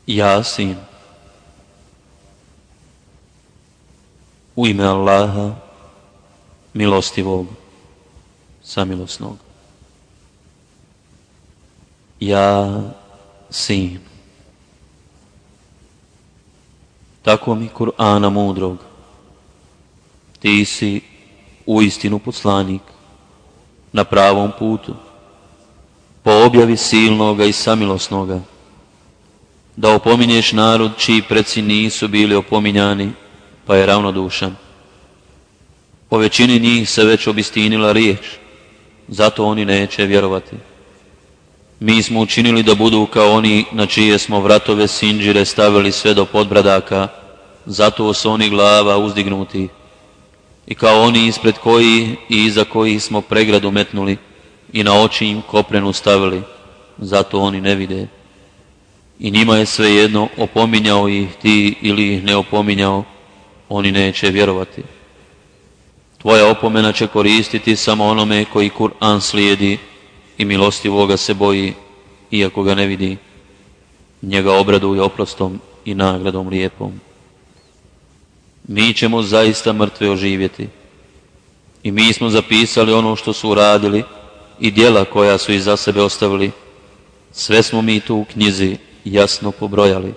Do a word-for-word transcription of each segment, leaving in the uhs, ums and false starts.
Jasin. U ime Allaha, milostivog, samilosnog. Jasin. Tako mi Kur'ana mudrog, ti si uistinu poslanik na pravom putu, po objavi silnoga i samilosnoga, da opominješ narod čiji preci nisu bili opominjani, pa je ravnodušan. Po većini njih se već obistinila riječ, zato oni neće vjerovati. Mi smo učinili da budu kao oni na čije smo vratove sinđire stavili sve do podbradaka, zato su oni glava uzdignuti. I kao oni ispred koji i iza kojih smo pregradu metnuli i na oči im koprenu stavili, zato oni ne vide. I njima je svejedno, opominjao ih ti ili ih ne opominjao, oni neće vjerovati. Tvoja opomena će koristiti samo onome koji Kur'an slijedi i milostivoga se boji, iako ga ne vidi. Njega obraduje oprostom i nagradom lijepom. Mi ćemo zaista mrtve oživjeti. I mi smo zapisali ono što su uradili i djela koja su iza sebe ostavili. Sve smo mi tu u knjizi jasno pobrojali.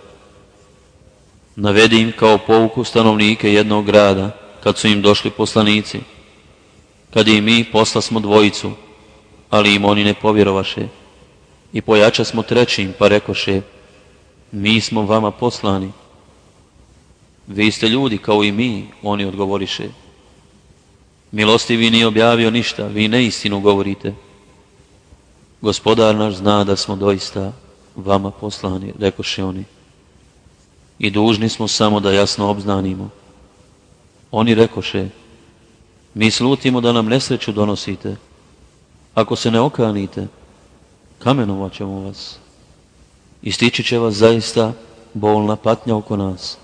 Navedi im kao pouku stanovnike jednog grada, kad su im došli poslanici. Kad i mi poslasmo dvojicu, ali im oni ne povjerovaše. I pojača smo trećim, pa rekoše, mi smo vama poslani. Vi ste ljudi kao i mi, oni odgovoriše. Milostivi nije objavio ništa, vi neistinu govorite. Gospodar naš zna da smo doista vama poslani, rekoše oni. I dužni smo samo da jasno obznanimo. Oni rekoše, mi slutimo da nam nesreću donosite. Ako se ne okanite, kamenovat ćemo vas. Istići će vas zaista bolna patnja oko nas.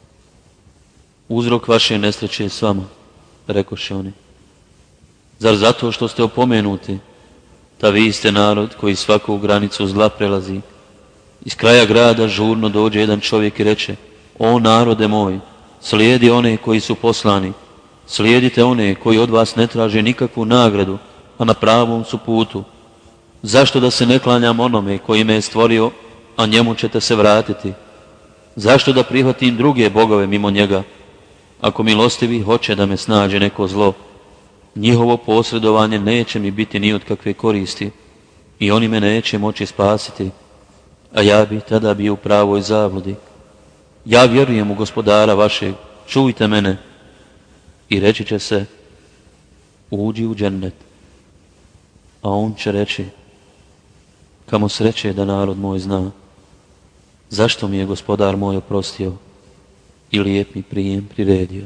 Uzrok vaše nesreće je s vama, rekoše oni. Zar zato što ste opomenuti, ta vi ste narod koji svaku granicu zla prelazi. Iz kraja grada žurno dođe jedan čovjek i reče, o narode moj, slijedi one koji su poslani, slijedite one koji od vas ne traže nikakvu nagradu, a na pravom su putu. Zašto da se ne klanjam onome koji me je stvorio, a njemu ćete se vratiti? Zašto da prihvatim druge bogove mimo njega? Ako milostivi hoće da me snađe neko zlo, njihovo posredovanje neće mi biti ni od kakve koristi i oni me neće moći spasiti, a ja bi tada bio u pravoj zabludi. Ja vjerujem u Gospodara vašeg, čujte mene. I reći će se, uđi u džennet. A on će reći, kamo sreće da narod moj zna, zašto mi je Gospodar moj oprostio i lijep mi prijem priredio.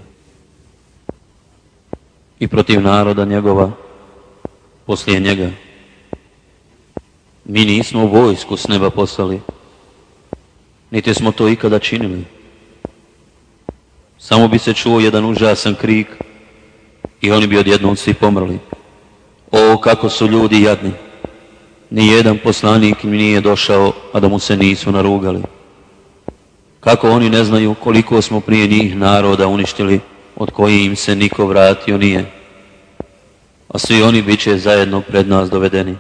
I protiv naroda njegova, poslije njega, mi nismo vojsku s neba poslali, niti smo to ikada činili. Samo bi se čuo jedan užasan krik i oni bi odjednom svi pomrli. O, kako su ljudi jadni! Nijedan poslanik mi nije došao, a da mu se nisu narugali. Kako oni ne znaju koliko smo prije njih naroda uništili, od kojih im se niko vratio nije. A svi oni bit će zajedno pred nas dovedeni.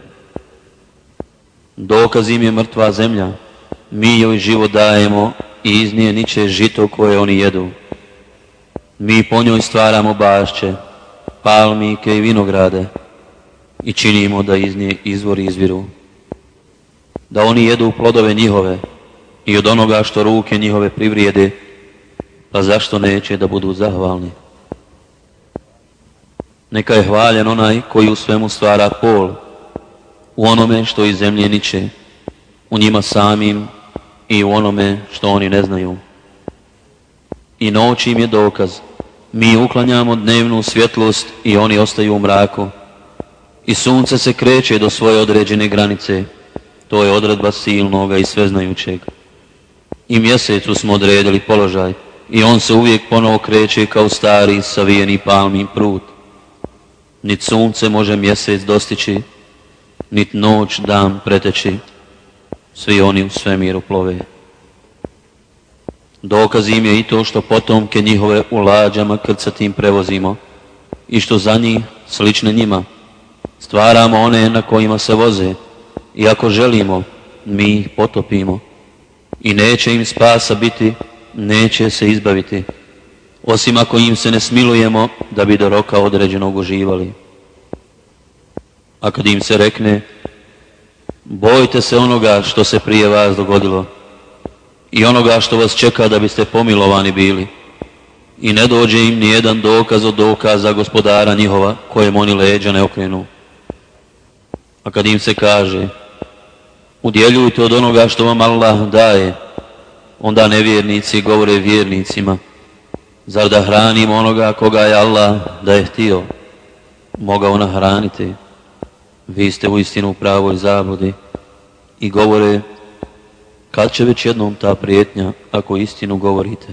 Dokaz im je mrtva zemlja, mi joj život dajemo i iz nje niče žito koje oni jedu. Mi po njoj stvaramo bašće, palmike i vinograde i činimo da iz nje izvori izviru. Da oni jedu plodove njihove i od onoga što ruke njihove privrijede, pa zašto neće da budu zahvalni? Neka je hvaljen onaj koji u svemu stvara pol, u onome što iz zemlje niče, u njima samim i u onome što oni ne znaju. I noć im je dokaz, mi uklanjamo dnevnu svjetlost i oni ostaju u mraku. I sunce se kreće do svoje određene granice, to je odredba silnoga i sveznajućeg. I mjesecu smo odredili položaj i on se uvijek ponovo kreće kao stari savijeni palmin prut. Nit sunce može mjesec dostići, nit noć dan preteći, svi oni u svemiru plove. Dokaz im je i to što potomke njihove u lađama krcatim prevozimo i što za njih, slične njima, stvaramo one na kojima se voze i ako želimo, mi ih potopimo. I neće im spasa biti, neće se izbaviti, osim ako im se ne smilujemo da bi do roka određenog uživali. A kad im se rekne, bojte se onoga što se prije vas dogodilo i onoga što vas čeka da biste pomilovani bili, i ne dođe im nijedan dokaz od dokaza gospodara njihova kojem oni leđa ne okrenu. A kad im se kaže, udjeljujte od onoga što vam Allah daje, onda nevjernici govore vjernicima, zar da hranimo onoga koga je Allah, da je htio, mogao nahraniti? Vi ste uistinu u pravoj zabludi. I govore, kad će već jednom ta prijetnja ako istinu govorite?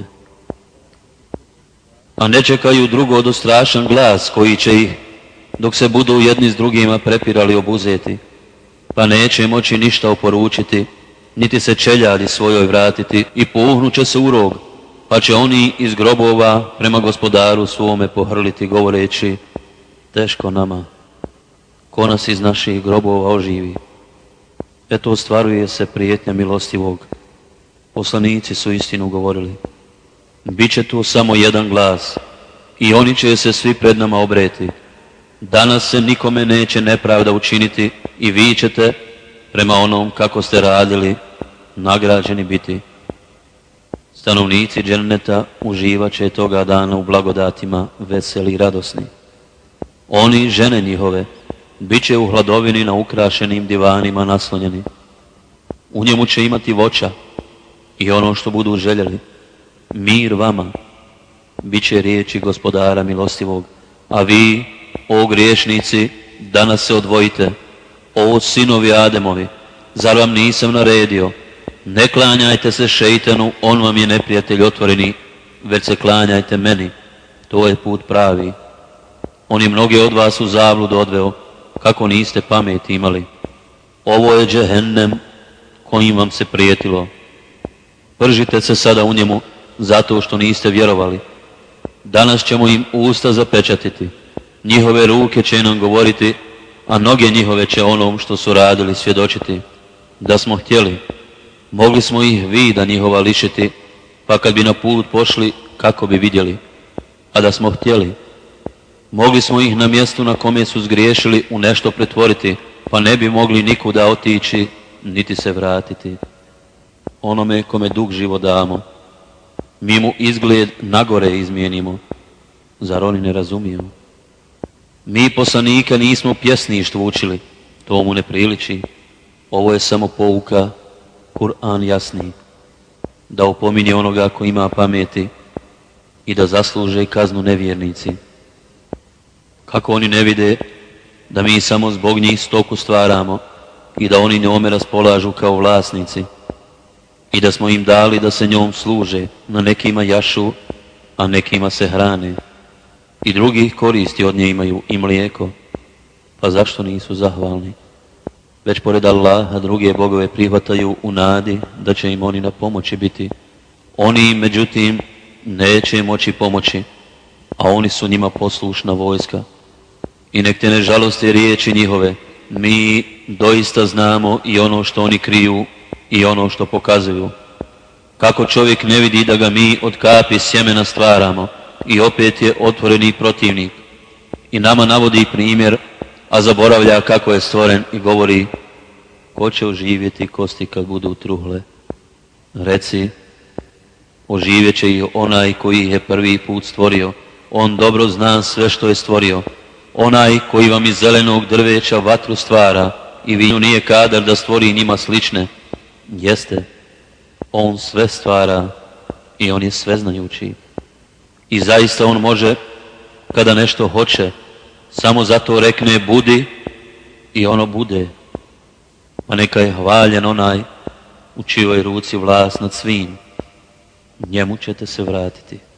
A ne čekaju drugo od strašan glas koji će ih, dok se budu jedni s drugima prepirali, obuzeti, pa neće moći ništa oporučiti, niti se čeljadi svojoj vratiti, i puhnuće se u rog, pa će oni iz grobova prema gospodaru svome pohrliti govoreći, teško nama, ko nas iz naših grobova oživi. Eto ostvaruje se prijetnja milostivog. Poslanici su istinu govorili. Biće tu samo jedan glas i oni će se svi pred nama obreti. Danas se nikome neće nepravda učiniti i vi ćete, prema onom kako ste radili, nagrađeni biti. Stanovnici dženneta uživat će toga dana u blagodatima veseli i radosni. Oni i žene njihove bit će u hladovini na ukrašenim divanima naslonjeni. U njemu će imati voća i ono što budu željeli. Mir vama, bit će riječi gospodara milostivog. A vi, o griješnici, danas se odvojite. O sinovi Ademovi, zar vam nisam naredio? Ne klanjajte se šeitanu, on vam je neprijatelj otvoreni, već se klanjajte meni, to je put pravi. On je mnoge od vas u zabludu odveo, kako niste pameti imali. Ovo je džehennem kojim vam se prijetilo. Pržite se sada u njemu, zato što niste vjerovali. Danas ćemo im usta zapečatiti, njihove ruke će nam govoriti, a noge njihove će onom što su radili svjedočiti. Da smo htjeli, mogli smo ih vida njihova lišiti, pa kad bi na put pošli, kako bi vidjeli. A da smo htjeli, mogli smo ih na mjestu na kome su zgriješili u nešto pretvoriti, pa ne bi mogli nikuda otići, niti se vratiti. Onome kome dug život damo, mi mu izgled nagore izmijenimo. Zar oni ne razumiju? Mi poslanika nismo pjesništvo učili, to mu ne priliči. Ovo je samo pouka, Kur'an jasni, da opominje onoga ko ima pameti i da zasluže kaznu nevjernici. Kako oni ne vide da mi samo zbog njih stoku stvaramo i da oni njome raspolažu kao vlasnici i da smo im dali da se njom služe, na nekima jašu, a nekima se hrane i drugih koristi od nje imaju i mlijeko, pa zašto nisu zahvalni? Već pored Allaha druge bogove prihvataju u nadi da će im oni na pomoći biti. Oni im međutim neće moći pomoći, a oni su njima poslušna vojska. I nek te ne žalosti riječi njihove, mi doista znamo i ono što oni kriju i ono što pokazuju. Kako čovjek ne vidi da ga mi od kapi sjemena stvaramo i opet je otvoreni protivnik. I nama navodi primjer, a zaboravlja kako je stvoren i govori, ko će oživjeti kosti kad budu truhle? Reci, oživjet će ih onaj koji ih je prvi put stvorio. On dobro zna sve što je stvorio. Onaj koji vam iz zelenog drveća vatru stvara i vinju nije kadar da stvori njima slične. Jeste, on sve stvara i on je sveznajući. I zaista on može, kada nešto hoće, samo zato rekne budi i ono bude. Pa neka je hvaljen onaj u čijoj ruci vlast nad svim. Njemu ćete se vratiti.